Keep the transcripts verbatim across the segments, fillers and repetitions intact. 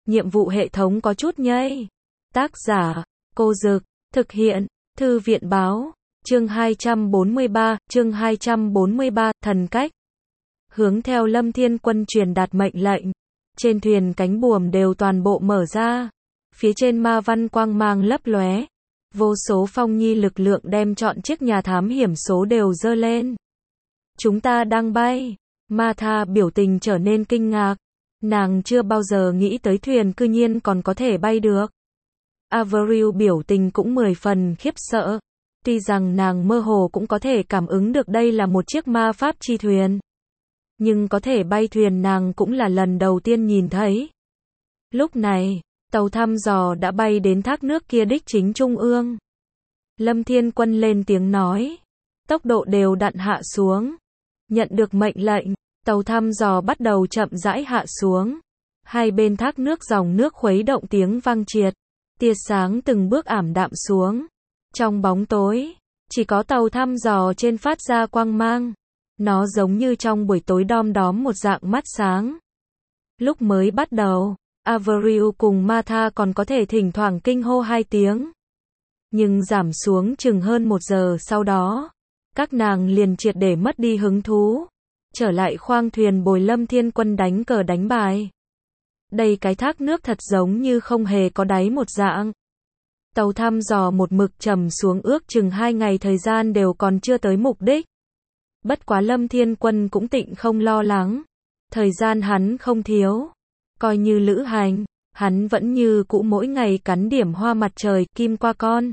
nhiệm vụ hệ thống có chút nhây. Tác giả, Cô Dực, thực hiện, Thư viện báo, chương hai trăm bốn mươi ba, chương hai trăm bốn mươi ba, thần cách. Hướng theo Lâm Thiên Quân truyền đạt mệnh lệnh, trên thuyền cánh buồm đều toàn bộ mở ra, phía trên ma văn quang mang lấp lóe, vô số phong nhi lực lượng đem trọn chiếc nhà thám hiểm số đều dơ lên. Chúng ta đang bay. Ma Tha biểu tình trở nên kinh ngạc, nàng chưa bao giờ nghĩ tới thuyền cư nhiên còn có thể bay được. Avril biểu tình cũng mười phần khiếp sợ, tuy rằng nàng mơ hồ cũng có thể cảm ứng được đây là một chiếc ma pháp chi thuyền, nhưng có thể bay thuyền nàng cũng là lần đầu tiên nhìn thấy. Lúc này, tàu thăm dò đã bay đến thác nước kia đích chính trung ương. Lâm Thiên Quân lên tiếng nói, tốc độ đều đặn hạ xuống. Nhận được mệnh lệnh, tàu thăm dò bắt đầu chậm rãi hạ xuống. Hai bên thác nước dòng nước khuấy động tiếng vang triệt, tia sáng từng bước ảm đạm xuống. Trong bóng tối, chỉ có tàu thăm dò trên phát ra quang mang. Nó giống như trong buổi tối đom đóm một dạng mắt sáng. Lúc mới bắt đầu, Avril cùng Ma Tha còn có thể thỉnh thoảng kinh hô hai tiếng. Nhưng giảm xuống chừng hơn một giờ sau đó, các nàng liền triệt để mất đi hứng thú, trở lại khoang thuyền bồi Lâm Thiên Quân đánh cờ đánh bài. Đây cái thác nước thật giống như không hề có đáy một dạng. Tàu thăm dò một mực trầm xuống ước chừng hai ngày thời gian đều còn chưa tới mục đích. Bất quá Lâm Thiên Quân cũng tịnh không lo lắng, thời gian hắn không thiếu, coi như lữ hành, hắn vẫn như cũ mỗi ngày cắn điểm hoa mặt trời, kim qua con.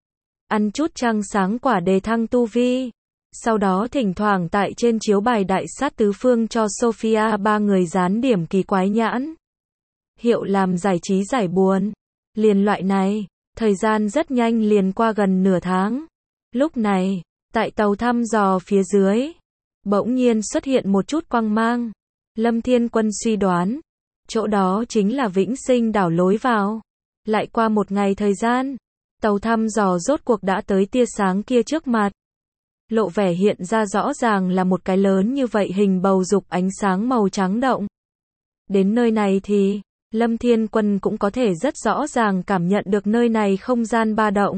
Ăn chút trăng sáng quả đề thăng tu vi. Sau đó thỉnh thoảng tại trên chiếu bài đại sát tứ phương cho Sophia ba người dán điểm kỳ quái nhãn. Hiệu làm giải trí giải buồn. Liền loại này, thời gian rất nhanh liền qua gần nửa tháng. Lúc này, tại tàu thăm dò phía dưới, bỗng nhiên xuất hiện một chút quang mang. Lâm Thiên Quân suy đoán, chỗ đó chính là Vĩnh Sinh đảo lối vào. Lại qua một ngày thời gian, tàu thăm dò rốt cuộc đã tới tia sáng kia trước mặt. Lộ vẻ hiện ra rõ ràng là một cái lớn như vậy hình bầu dục ánh sáng màu trắng động. Đến nơi này thì, Lâm Thiên Quân cũng có thể rất rõ ràng cảm nhận được nơi này không gian ba động.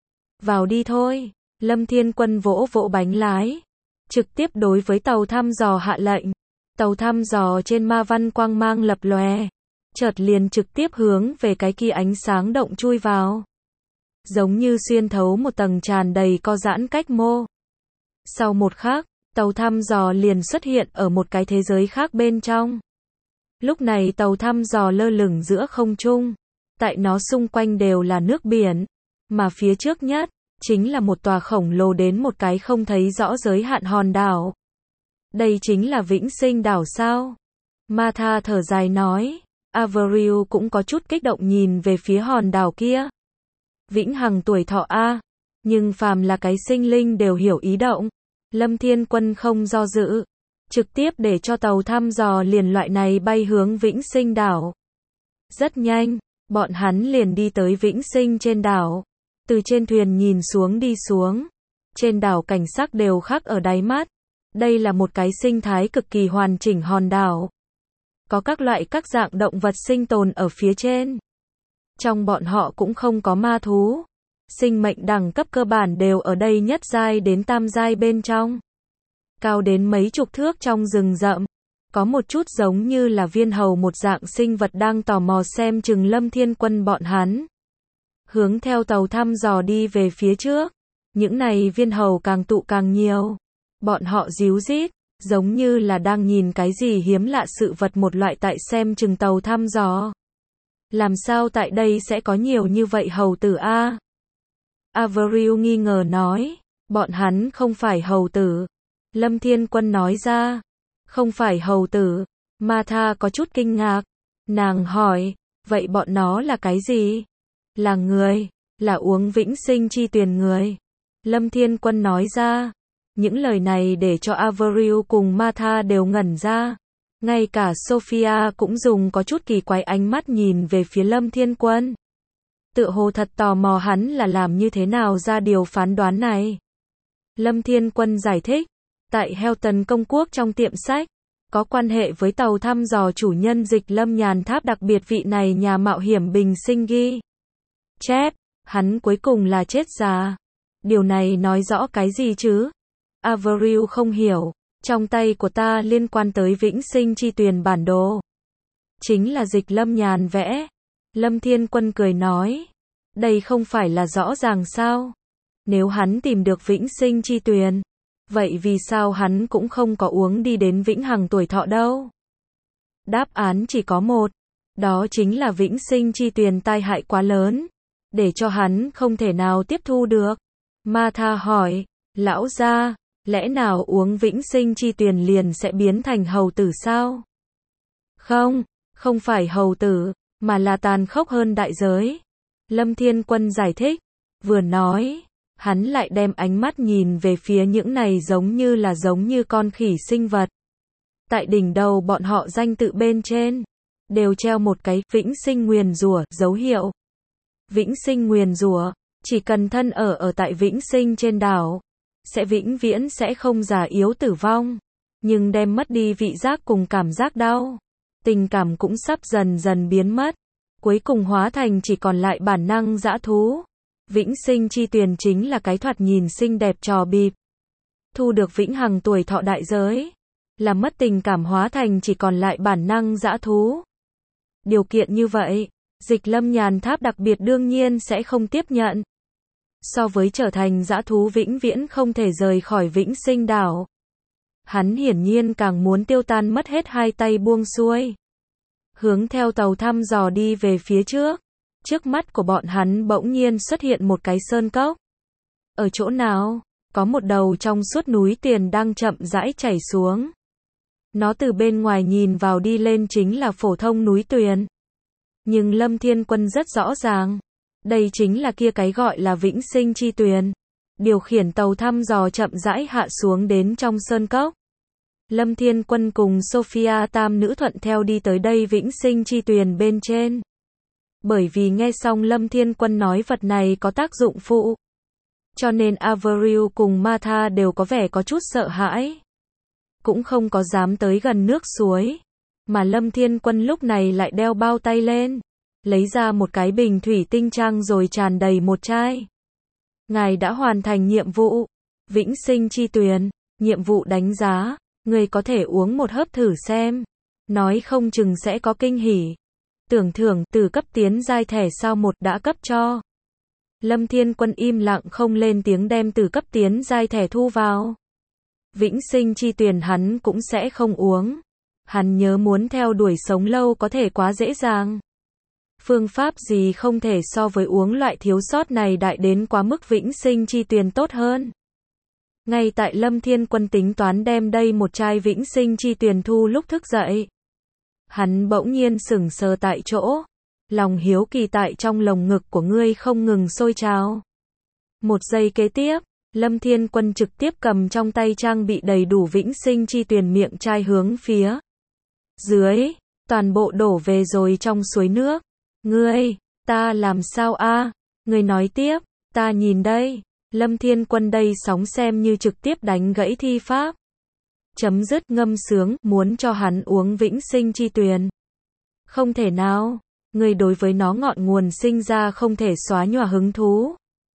Vào đi thôi, Lâm Thiên Quân vỗ vỗ bánh lái, trực tiếp đối với tàu thăm dò hạ lệnh. Tàu thăm dò trên ma văn quang mang lập lòe, chợt liền trực tiếp hướng về cái kia ánh sáng động chui vào. Giống như xuyên thấu một tầng tràn đầy co giãn cách mô. Sau một khắc, tàu thăm dò liền xuất hiện ở một cái thế giới khác bên trong. Lúc này tàu thăm dò lơ lửng giữa không trung, tại nó xung quanh đều là nước biển, mà phía trước nhất, chính là một tòa khổng lồ đến một cái không thấy rõ giới hạn hòn đảo. Đây chính là Vĩnh Sinh đảo sao? Ma Tha thở dài nói, Avril cũng có chút kích động nhìn về phía hòn đảo kia. Vĩnh hằng tuổi thọ a, nhưng phàm là cái sinh linh đều hiểu ý động. Lâm Thiên Quân không do dự, trực tiếp để cho tàu thăm dò liền loại này bay hướng Vĩnh Sinh đảo. Rất nhanh, bọn hắn liền đi tới Vĩnh Sinh trên đảo. Từ trên thuyền nhìn xuống đi xuống, trên đảo cảnh sắc đều khắc ở đáy mắt. Đây là một cái sinh thái cực kỳ hoàn chỉnh hòn đảo. Có các loại các dạng động vật sinh tồn ở phía trên. Trong bọn họ cũng không có ma thú. Sinh mệnh đẳng cấp cơ bản đều ở đây nhất giai đến tam giai bên trong. Cao đến mấy chục thước trong rừng rậm. Có một chút giống như là viên hầu một dạng sinh vật đang tò mò xem chừng Lâm Thiên Quân bọn hắn. Hướng theo tàu thăm dò đi về phía trước. Những này viên hầu càng tụ càng nhiều. Bọn họ díu dít, giống như là đang nhìn cái gì hiếm lạ sự vật một loại tại xem chừng tàu thăm dò. Làm sao tại đây sẽ có nhiều như vậy hầu tử a? Avril nghi ngờ nói, bọn hắn không phải hầu tử. Lâm Thiên Quân nói ra, không phải hầu tử. Ma Tha có chút kinh ngạc. Nàng hỏi, vậy bọn nó là cái gì? Là người, là uống Vĩnh Sinh chi tuyền người. Lâm Thiên Quân nói ra. Những lời này để cho Avril cùng Ma Tha đều ngẩn ra. Ngay cả Sophia cũng dùng có chút kỳ quái ánh mắt nhìn về phía Lâm Thiên Quân. Tựa hồ thật tò mò hắn là làm như thế nào ra điều phán đoán này. Lâm Thiên Quân giải thích, tại Helton công quốc trong tiệm sách, có quan hệ với tàu thăm dò chủ nhân Dịch Lâm Nhàn Tháp đặc biệt vị này nhà mạo hiểm bình sinh ghi chép, hắn cuối cùng là chết già. Điều này nói rõ cái gì chứ? Avril không hiểu, trong tay của ta liên quan tới vĩnh sinh chi tuyền bản đồ. Chính là Dịch Lâm Nhàn vẽ. Lâm Thiên Quân cười nói, đây không phải là rõ ràng sao? Nếu hắn tìm được vĩnh sinh chi tuyền, vậy vì sao hắn cũng không có uống đi đến vĩnh hằng tuổi thọ đâu? Đáp án chỉ có một, đó chính là vĩnh sinh chi tuyền tai hại quá lớn, để cho hắn không thể nào tiếp thu được. Martha hỏi, lão gia, lẽ nào uống vĩnh sinh chi tuyền liền sẽ biến thành hầu tử sao? Không, không phải hầu tử, mà là tàn khốc hơn đại giới. Lâm Thiên Quân giải thích, vừa nói, hắn lại đem ánh mắt nhìn về phía những này giống như là giống như con khỉ sinh vật. Tại đỉnh đầu bọn họ danh tự bên trên, đều treo một cái vĩnh sinh nguyền rủa dấu hiệu. Vĩnh sinh nguyền rủa, chỉ cần thân ở ở tại vĩnh sinh trên đảo, sẽ vĩnh viễn sẽ không già yếu tử vong, nhưng đem mất đi vị giác cùng cảm giác đau. Tình cảm cũng sắp dần dần biến mất, cuối cùng hóa thành chỉ còn lại bản năng dã thú. Vĩnh sinh chi tuyền chính là cái thoạt nhìn xinh đẹp trò bịp. Thu được vĩnh hằng tuổi thọ đại giới, là mất tình cảm hóa thành chỉ còn lại bản năng dã thú. Điều kiện như vậy, Dịch Lâm Nhàn Tháp đặc biệt đương nhiên sẽ không tiếp nhận. So với trở thành dã thú vĩnh viễn không thể rời khỏi vĩnh sinh đảo, hắn hiển nhiên càng muốn tiêu tan mất hết hai tay buông xuôi. Hướng theo tàu thăm dò đi về phía trước, trước mắt của bọn hắn bỗng nhiên xuất hiện một cái sơn cốc. Ở chỗ nào, có một đầu trong suốt núi tiền đang chậm rãi chảy xuống. Nó từ bên ngoài nhìn vào đi lên chính là phổ thông núi tuyền. Nhưng Lâm Thiên Quân rất rõ ràng, đây chính là kia cái gọi là vĩnh sinh chi tuyền. Điều khiển tàu thăm dò chậm rãi hạ xuống đến trong sơn cốc. Lâm Thiên Quân cùng Sophia tam nữ thuận theo đi tới đây vĩnh sinh chi tuyền bên trên. Bởi vì nghe xong Lâm Thiên Quân nói vật này có tác dụng phụ, cho nên Avril cùng Martha đều có vẻ có chút sợ hãi. Cũng không có dám tới gần nước suối. Mà Lâm Thiên Quân lúc này lại đeo bao tay lên, lấy ra một cái bình thủy tinh trang rồi tràn đầy một chai. Ngài đã hoàn thành nhiệm vụ, vĩnh sinh chi tuyền, nhiệm vụ đánh giá, người có thể uống một hớp thử xem, nói không chừng sẽ có kinh hỉ. Tưởng thưởng từ cấp tiến giai thẻ sao một đã cấp cho. Lâm Thiên Quân im lặng không lên tiếng đem từ cấp tiến giai thẻ thu vào. Vĩnh sinh chi tuyền hắn cũng sẽ không uống. Hắn nhớ muốn theo đuổi sống lâu có thể quá dễ dàng. Phương pháp gì không thể so với uống loại thiếu sót này đại đến quá mức vĩnh sinh chi tuyền tốt hơn. Ngay tại Lâm Thiên Quân tính toán đem đây một chai vĩnh sinh chi tuyền thu lúc thức dậy, hắn bỗng nhiên sững sờ tại chỗ. Lòng hiếu kỳ tại trong lồng ngực của ngươi không ngừng sôi trào. Một giây kế tiếp, Lâm Thiên Quân trực tiếp cầm trong tay trang bị đầy đủ vĩnh sinh chi tuyền miệng chai hướng phía dưới, toàn bộ đổ về rồi trong suối nước. Ngươi, ta làm sao a? Ngươi nói tiếp, ta nhìn đây. Lâm Thiên Quân đây sóng xem như trực tiếp đánh gãy thi pháp. Chấm dứt ngâm sướng, muốn cho hắn uống vĩnh sinh chi tuyền. Không thể nào, ngươi đối với nó ngọn nguồn sinh ra không thể xóa nhòa hứng thú.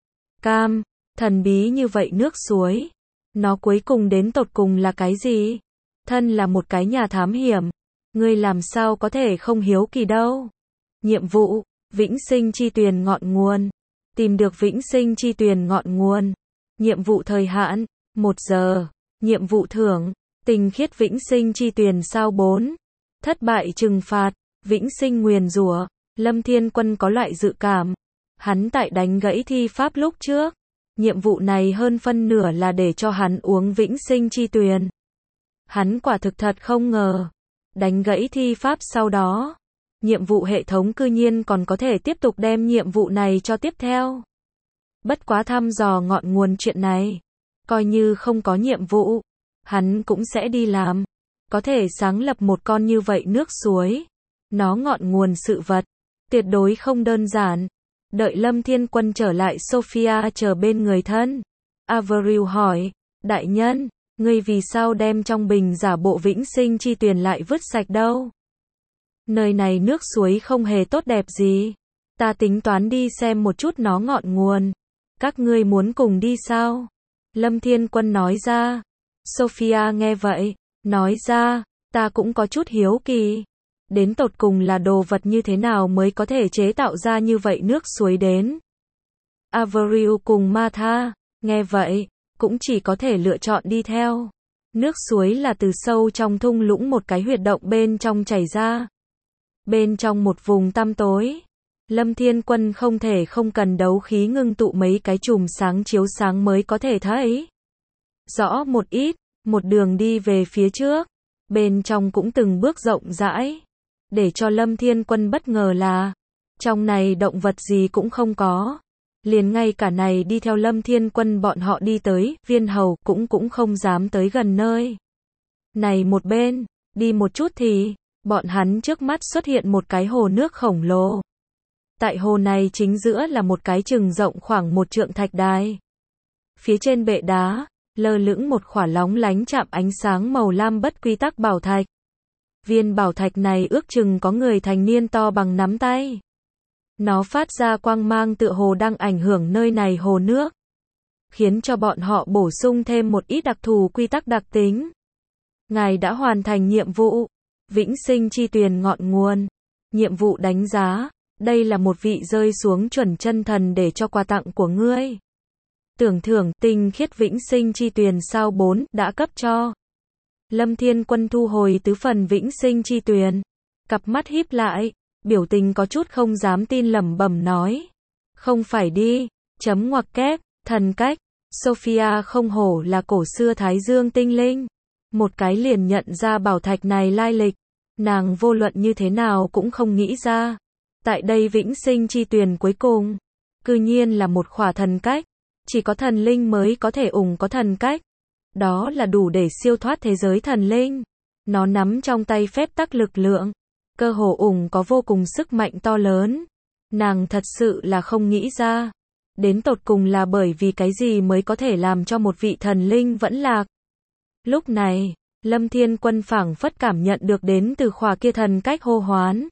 Cam, thần bí như vậy nước suối, nó cuối cùng đến tột cùng là cái gì? Thân là một cái nhà thám hiểm, ngươi làm sao có thể không hiếu kỳ đâu. Nhiệm vụ, vĩnh sinh chi tuyền ngọn nguồn. Tìm được vĩnh sinh chi tuyền ngọn nguồn. Nhiệm vụ thời hạn, một giờ. Nhiệm vụ thưởng, tinh khiết vĩnh sinh chi tuyền sao bốn. Thất bại trừng phạt, vĩnh sinh nguyền rủa. Lâm Thiên Quân có loại dự cảm. Hắn tại đánh gãy thi pháp lúc trước. Nhiệm vụ này hơn phân nửa là để cho hắn uống vĩnh sinh chi tuyền. Hắn quả thực thật không ngờ. Đánh gãy thi pháp sau đó, nhiệm vụ hệ thống cư nhiên còn có thể tiếp tục đem nhiệm vụ này cho tiếp theo. Bất quá thăm dò ngọn nguồn chuyện này, coi như không có nhiệm vụ, hắn cũng sẽ đi làm. Có thể sáng lập một con như vậy nước suối, nó ngọn nguồn sự vật, tuyệt đối không đơn giản. Đợi Lâm Thiên Quân trở lại Sophia chờ bên người thân, Avril hỏi, đại nhân, Ngươi vì sao đem trong bình giả bộ vĩnh sinh chi tuyền lại vứt sạch đâu? Nơi này nước suối không hề tốt đẹp gì. Ta tính toán đi xem một chút nó ngọn nguồn. Các ngươi muốn cùng đi sao? Lâm Thiên Quân nói ra. Sophia nghe vậy, nói ra, ta cũng có chút hiếu kỳ. Đến tột cùng là đồ vật như thế nào mới có thể chế tạo ra như vậy nước suối đến? Avril cùng Martha, nghe vậy, cũng chỉ có thể lựa chọn đi theo. Nước suối là từ sâu trong thung lũng một cái huyệt động bên trong chảy ra. Bên trong một vùng tăm tối, Lâm Thiên Quân không thể không cần đấu khí ngưng tụ mấy cái chùm sáng chiếu sáng mới có thể thấy rõ một ít, một đường đi về phía trước, bên trong cũng từng bước rộng rãi. Để cho Lâm Thiên Quân bất ngờ là, trong này động vật gì cũng không có. Liền ngay cả này đi theo Lâm Thiên Quân bọn họ đi tới, viên hầu cũng cũng không dám tới gần nơi. Này một bên, đi một chút thì, bọn hắn trước mắt xuất hiện một cái hồ nước khổng lồ. Tại hồ này chính giữa là một cái chừng rộng khoảng một trượng thạch đài. Phía trên bệ đá, lơ lửng một khỏa lóng lánh chạm ánh sáng màu lam bất quy tắc bảo thạch. Viên bảo thạch này ước chừng có người thành niên to bằng nắm tay. Nó phát ra quang mang tựa hồ đang ảnh hưởng nơi này hồ nước, khiến cho bọn họ bổ sung thêm một ít đặc thù quy tắc đặc tính. Ngài đã hoàn thành nhiệm vụ, vĩnh sinh chi tuyền ngọn nguồn. Nhiệm vụ đánh giá, đây là một vị rơi xuống chuẩn chân thần để cho quà tặng của ngươi. Tưởng thưởng, tinh khiết vĩnh sinh chi tuyền sao bốn, đã cấp cho. Lâm Thiên Quân thu hồi tứ phần vĩnh sinh chi tuyền, cặp mắt híp lại, biểu tình có chút không dám tin lẩm bẩm nói. Không phải đi, chấm ngoặc kép, thần cách, Sophia không hổ là cổ xưa Thái Dương tinh linh. Một cái liền nhận ra bảo thạch này lai lịch, nàng vô luận như thế nào cũng không nghĩ ra. Tại đây vĩnh sinh chi tuyền cuối cùng, cư nhiên là một khỏa thần cách, chỉ có thần linh mới có thể ủng có thần cách. Đó là đủ để siêu thoát thế giới thần linh. Nó nắm trong tay phép tắc lực lượng, cơ hồ ủng có vô cùng sức mạnh to lớn. Nàng thật sự là không nghĩ ra, đến tột cùng là bởi vì cái gì mới có thể làm cho một vị thần linh vẫn lạc. Lúc này, Lâm Thiên Quân phảng phất cảm nhận được đến từ khỏa kia thần cách hô hoán.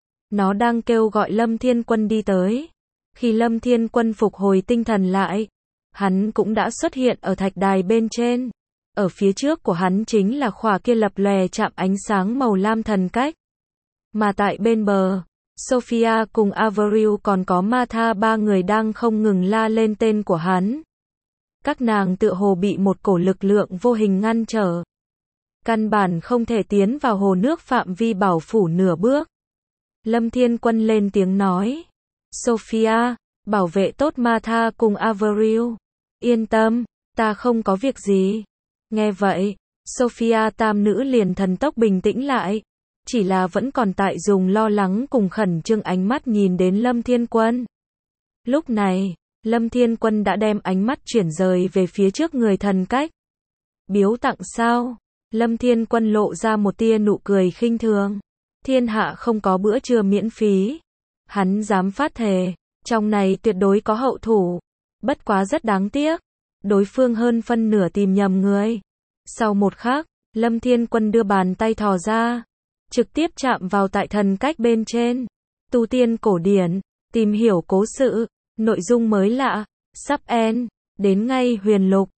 Nó đang kêu gọi Lâm Thiên Quân đi tới. Khi Lâm Thiên Quân phục hồi tinh thần lại, hắn cũng đã xuất hiện ở thạch đài bên trên. Ở phía trước của hắn chính là khỏa kia lập lòe chạm ánh sáng màu lam thần cách. Mà tại bên bờ, Sophia cùng Avril còn có Martha ba người đang không ngừng la lên tên của hắn. Các nàng tựa hồ bị một cổ lực lượng vô hình ngăn trở. Căn bản không thể tiến vào hồ nước phạm vi bảo phủ nửa bước. Lâm Thiên Quân lên tiếng nói. Sophia, bảo vệ tốt Martha cùng Avril. Yên tâm, ta không có việc gì. Nghe vậy, Sophia tam nữ liền thần tốc bình tĩnh lại. Chỉ là vẫn còn tại dùng lo lắng cùng khẩn trương ánh mắt nhìn đến Lâm Thiên Quân. Lúc này, Lâm Thiên Quân đã đem ánh mắt chuyển rời về phía trước người thần cách. Biếu tặng sao? Lâm Thiên Quân lộ ra một tia nụ cười khinh thường. Thiên hạ không có bữa trưa miễn phí. Hắn dám phát thề, trong này tuyệt đối có hậu thủ. Bất quá rất đáng tiếc, đối phương hơn phân nửa tìm nhầm người. Sau một khắc, Lâm Thiên Quân đưa bàn tay thò ra, trực tiếp chạm vào tại thần cách bên trên. Tu tiên cổ điển, tìm hiểu cố sự, nội dung mới lạ, sắp end, đến ngay huyền lục.